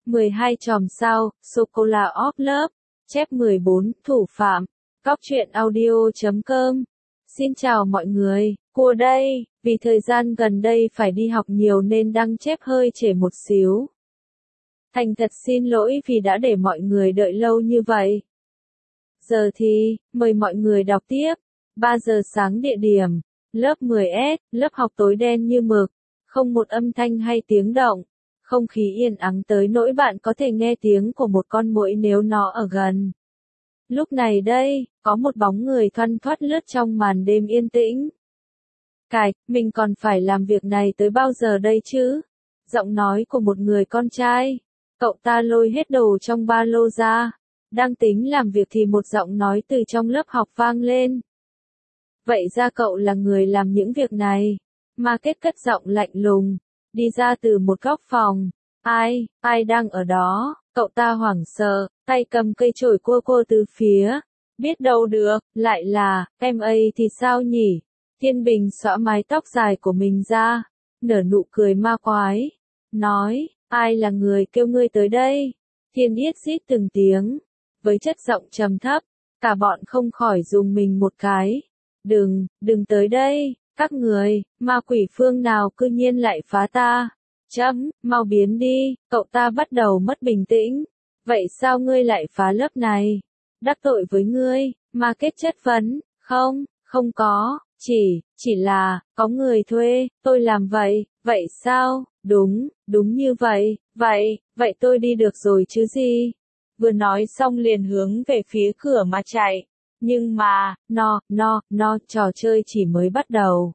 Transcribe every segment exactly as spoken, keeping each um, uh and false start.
mười hai chòm sao, Sô-cô-la of Love, chép mười bốn, thủ phạm, Cóc truyện audio chấm com. Xin chào mọi người, cô đây, vì thời gian gần đây phải đi học nhiều nên đăng chép hơi trễ một xíu. Thành thật xin lỗi vì đã để mọi người đợi lâu như vậy. Giờ thì, mời mọi người đọc tiếp. ba giờ sáng địa điểm, lớp mười S, lớp học tối đen như mực, không một âm thanh hay tiếng động. Không khí yên ắng tới nỗi bạn có thể nghe tiếng của một con muỗi nếu nó ở gần. Lúc này đây, có một bóng người thoăn thoắt lướt trong màn đêm yên tĩnh. Cài, mình còn phải làm việc này tới bao giờ đây chứ? Giọng nói của một người con trai. Cậu ta lôi hết đồ trong ba lô ra. Đang tính làm việc thì một giọng nói từ trong lớp học vang lên. Vậy ra cậu là người làm những việc này. Market cất giọng lạnh lùng. Đi ra từ một góc phòng. Ai, ai đang ở đó? Cậu ta hoảng sợ, tay cầm cây chổi cua cua từ phía. Biết đâu được, lại là, em ấy thì sao nhỉ? Thiên Bình xõa mái tóc dài của mình ra, nở nụ cười ma quái. Nói, ai là người kêu ngươi tới đây? Thiên Yết xít từng tiếng. Với chất giọng trầm thấp, cả bọn không khỏi dùng mình một cái. Đừng, đừng tới đây, các người, ma quỷ phương nào cư nhiên lại phá ta? Chấm, mau biến đi, cậu ta bắt đầu mất bình tĩnh. Vậy sao ngươi lại phá lớp này? Đắc tội với ngươi, ma kết chất vấn, không, không có, chỉ, chỉ là, có người thuê, tôi làm vậy, vậy sao? Đúng, đúng như vậy, vậy, vậy tôi đi được rồi chứ gì? Vừa nói xong liền hướng về phía cửa mà chạy. Nhưng mà, no, no, no, trò chơi chỉ mới bắt đầu.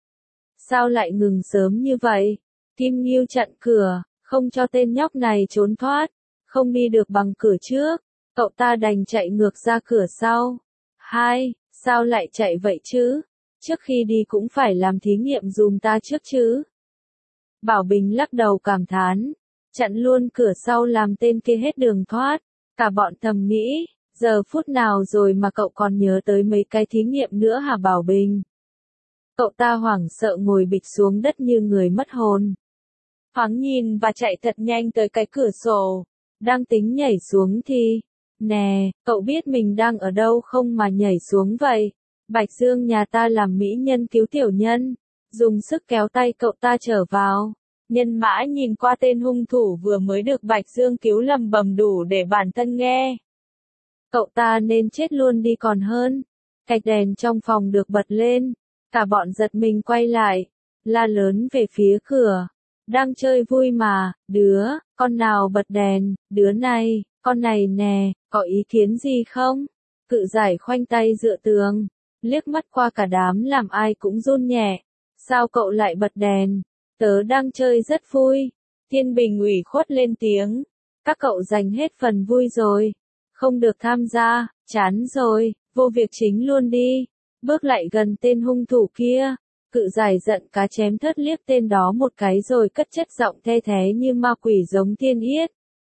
Sao lại ngừng sớm như vậy? Kim Nghiêu chặn cửa, không cho tên nhóc này trốn thoát, không đi được bằng cửa trước, cậu ta đành chạy ngược ra cửa sau. Hai, sao lại chạy vậy chứ? Trước khi đi cũng phải làm thí nghiệm dùm ta trước chứ. Bảo Bình lắc đầu cảm thán, chặn luôn cửa sau làm tên kia hết đường thoát, cả bọn thầm nghĩ, giờ phút nào rồi mà cậu còn nhớ tới mấy cái thí nghiệm nữa hả Bảo Bình? Cậu ta hoảng sợ ngồi bịch xuống đất như người mất hồn. Thoáng nhìn và chạy thật nhanh tới cái cửa sổ. Đang tính nhảy xuống thì... Nè, cậu biết mình đang ở đâu không mà nhảy xuống vậy? Bạch Dương nhà ta làm mỹ nhân cứu tiểu nhân. Dùng sức kéo tay cậu ta trở vào. Nhân Mã nhìn qua tên hung thủ vừa mới được Bạch Dương cứu lầm bầm đủ để bản thân nghe. Cậu ta nên chết luôn đi còn hơn. Cạch đèn trong phòng được bật lên. Cả bọn giật mình quay lại. La lớn về phía cửa. Đang chơi vui mà, đứa, con nào bật đèn, đứa này, con này nè, có ý kiến gì không? Cự Giải khoanh tay dựa tường, liếc mắt qua cả đám làm ai cũng run nhẹ. Sao cậu lại bật đèn? Tớ đang chơi rất vui. Thiên Bình ủy khuất lên tiếng. Các cậu giành hết phần vui rồi. Không được tham gia, chán rồi, vô việc chính luôn đi. Bước lại gần tên hung thủ kia. Cự Giải giận cá chém thớt liếc tên đó một cái rồi cất chất giọng the thế như ma quỷ giống Thiên Yết.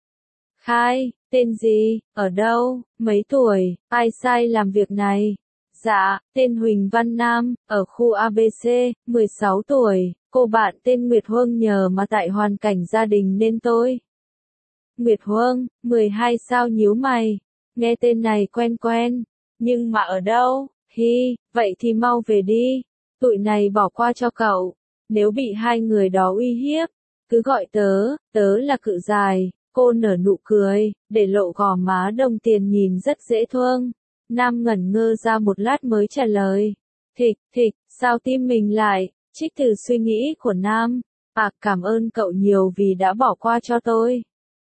Khai, tên gì, ở đâu, mấy tuổi, ai sai làm việc này? Dạ, tên Huỳnh Văn Nam, ở khu a bê xê, mười sáu tuổi, cô bạn tên Nguyệt Huông nhờ mà tại hoàn cảnh gia đình nên tôi. Nguyệt Huông, mười hai sao nhíu mày, nghe tên này quen quen, nhưng mà ở đâu, hi, vậy thì mau về đi. Tụi này bỏ qua cho cậu, nếu bị hai người đó uy hiếp, cứ gọi tớ, tớ là Cự Giải, cô nở nụ cười, để lộ gò má đồng tiền nhìn rất dễ thương. Nam ngẩn ngơ ra một lát mới trả lời, thịch, thịch, sao tim mình lại, trích từ suy nghĩ của Nam, à cảm ơn cậu nhiều vì đã bỏ qua cho tôi.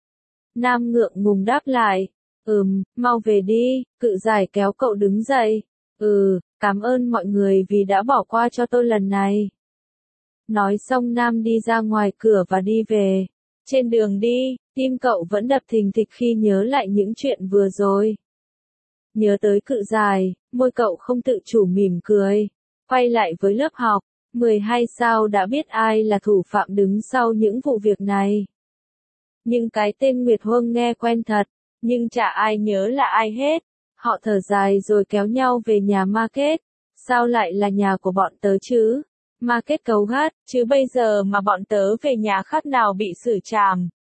Nam ngượng ngùng đáp lại, ừm, mau về đi, Cự Giải kéo cậu đứng dậy, ừ. Cảm ơn mọi người vì đã bỏ qua cho tôi lần này. Nói xong Nam đi ra ngoài cửa và đi về. Trên đường đi, tim cậu vẫn đập thình thịch khi nhớ lại những chuyện vừa rồi. Nhớ tới Cự Giải, môi cậu không tự chủ mỉm cười. Quay lại với lớp học, mười hai sao đã biết ai là thủ phạm đứng sau những vụ việc này. Nhưng cái tên Nguyệt Huông nghe quen thật, nhưng chả ai nhớ là ai hết. Họ thở dài rồi kéo nhau về nhà Market. Sao lại là nhà của bọn tớ chứ? Market cấu gắt, chứ bây giờ mà bọn tớ về nhà khác nào bị xử trảm.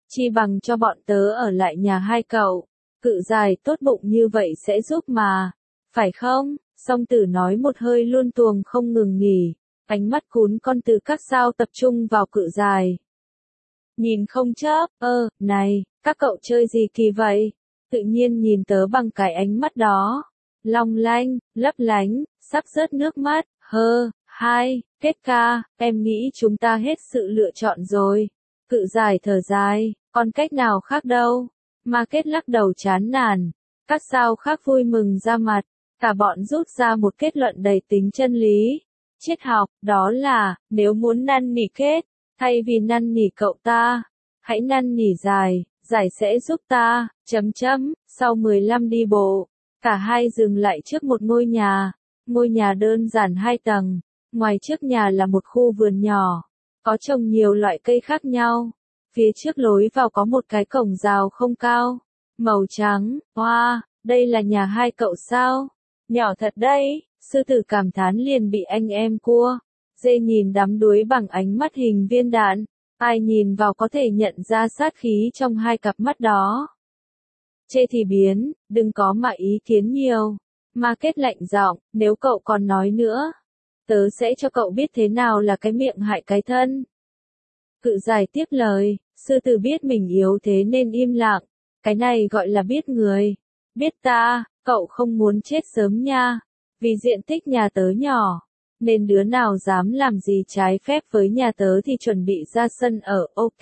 Chi bằng cho bọn tớ ở lại nhà hai cậu. Cự dài tốt bụng như vậy sẽ giúp mà. Phải không? Song Tử nói một hơi luôn tuồng không ngừng nghỉ. Ánh mắt cún con từ các sao tập trung vào cự dài. Nhìn không chớp, ơ, này, các cậu chơi gì kỳ vậy? Tự nhiên nhìn tớ bằng cái ánh mắt đó. Long lanh, lấp lánh, sắp rớt nước mắt, hơ, hai, kết ca, em nghĩ chúng ta hết sự lựa chọn rồi. Cự dài thở dài, còn cách nào khác đâu. Mà kết lắc đầu chán nản. Các sao khác vui mừng ra mặt. Cả bọn rút ra một kết luận đầy tính chân lý. Triết học, đó là, nếu muốn năn nỉ kết, thay vì năn nỉ cậu ta, hãy năn nỉ dài, dài sẽ giúp ta, chấm chấm, sau mười lăm đi bộ. Cả hai dừng lại trước một ngôi nhà, ngôi nhà đơn giản hai tầng, ngoài trước nhà là một khu vườn nhỏ, có trồng nhiều loại cây khác nhau. Phía trước lối vào có một cái cổng rào không cao, màu trắng, hoa, đây là nhà hai cậu sao? Nhỏ thật đấy, sư tử cảm thán liền bị anh em cua. Dê nhìn đắm đuối bằng ánh mắt hình viên đạn, ai nhìn vào có thể nhận ra sát khí trong hai cặp mắt đó. Chê thì biến, đừng có mà ý kiến nhiều. Mà kết lạnh giọng, nếu cậu còn nói nữa, tớ sẽ cho cậu biết thế nào là cái miệng hại cái thân. Cự dài tiếp lời, sư tử biết mình yếu thế nên im lặng, cái này gọi là biết người. Biết ta, cậu không muốn chết sớm nha, vì diện tích nhà tớ nhỏ, nên đứa nào dám làm gì trái phép với nhà tớ thì chuẩn bị ra sân ở, ok.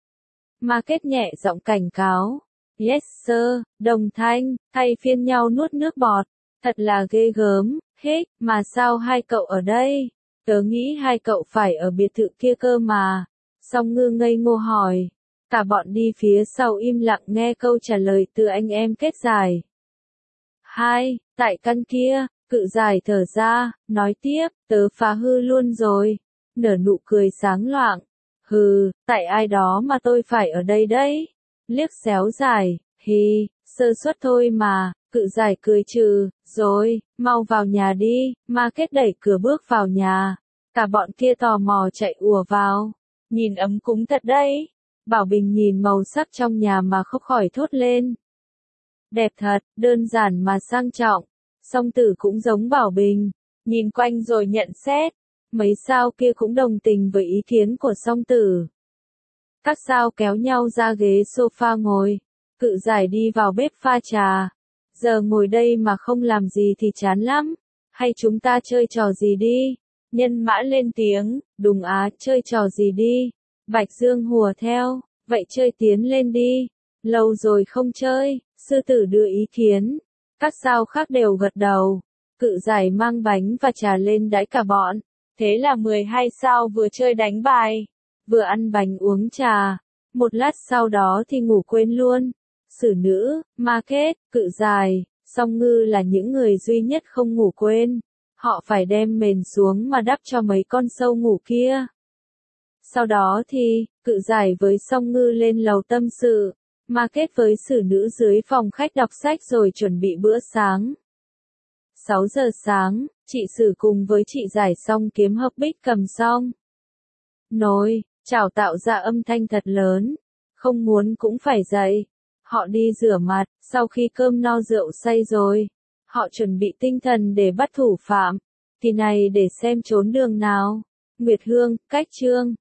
Mà kết nhẹ giọng cảnh cáo. Yes sir, đồng thanh, thay phiên nhau nuốt nước bọt. Thật là ghê gớm, hết, mà sao hai cậu ở đây? Tớ nghĩ hai cậu phải ở biệt thự kia cơ mà. Song Ngư ngây ngô hỏi. Cả bọn đi phía sau im lặng nghe câu trả lời từ anh em kết dài. Hai, tại căn kia, cự dài thở ra, nói tiếp, tớ phá hư luôn rồi. Nở nụ cười sáng loạng. Hừ, tại ai đó mà tôi phải ở đây đấy. Liếc xéo dài, hì, sơ suất thôi mà, cự dài cười trừ, rồi, mau vào nhà đi, ma kết đẩy cửa bước vào nhà. Cả bọn kia tò mò chạy ùa vào, nhìn ấm cúng thật đấy. Bảo Bình nhìn màu sắc trong nhà mà không khỏi thốt lên. Đẹp thật, đơn giản mà sang trọng. Song Tử cũng giống Bảo Bình, nhìn quanh rồi nhận xét. Mấy sao kia cũng đồng tình với ý kiến của Song Tử. Các sao kéo nhau ra ghế sofa ngồi, cự giải đi vào bếp pha trà. Giờ ngồi đây mà không làm gì thì chán lắm, hay chúng ta chơi trò gì đi? Nhân Mã lên tiếng, Đùng á, chơi trò gì đi? Bạch Dương hùa theo, vậy chơi tiến lên đi. Lâu rồi không chơi, sư tử đưa ý kiến. Các sao khác đều gật đầu. Cự giải mang bánh và trà lên đãi cả bọn. Thế là mười hai sao vừa chơi đánh bài, vừa ăn bánh uống trà. Một lát sau đó thì ngủ quên luôn. Sử nữ, ma kết, cự dài, Song Ngư là những người duy nhất không ngủ quên. Họ phải đem mền xuống mà đắp cho mấy con sâu ngủ kia. Sau đó thì, cự giải với Song Ngư lên lầu tâm sự, ma kết với sử nữ dưới phòng khách đọc sách rồi chuẩn bị bữa sáng. sáu giờ sáng, chị Sử cùng với chị giải xong kiếm hợp bích cầm xong. Nồi, chảo tạo ra âm thanh thật lớn, không muốn cũng phải dậy. Họ đi rửa mặt, sau khi cơm no rượu say rồi, họ chuẩn bị tinh thần để bắt thủ phạm. Thì này để xem trốn đường nào. Nguyệt Hương, Cách Trương,